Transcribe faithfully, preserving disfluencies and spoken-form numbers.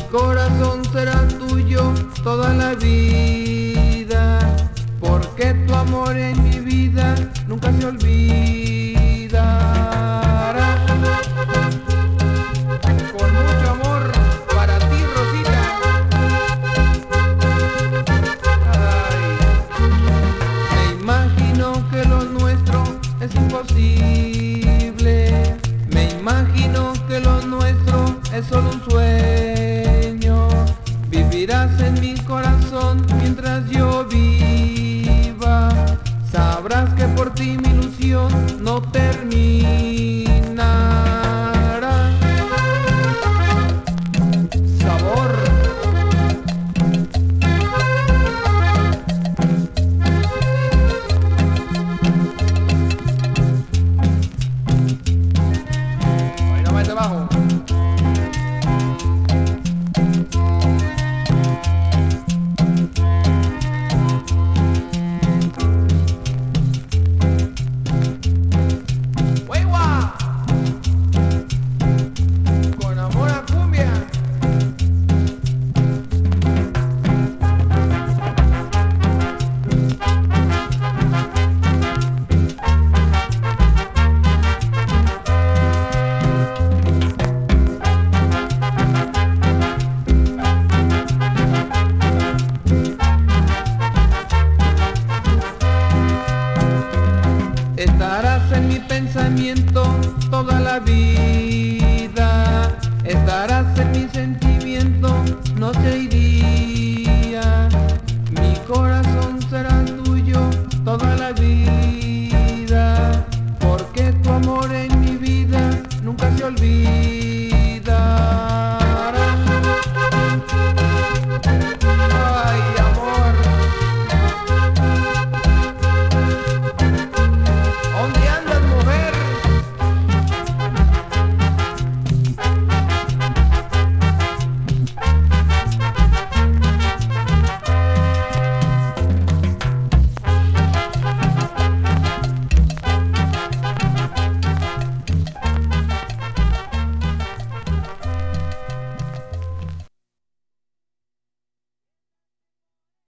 corazón será tuyo toda la vida, porque tu amor en mi vida nunca se olvidará. Con mucho amor para ti, Rosita. Ay, me imagino que lo nuestro es imposible. Me imagino que lo nuestro es solo un sueño. Vivirás en mi corazón mientras yo viva. Sabrás que por ti mi ilusión no termina.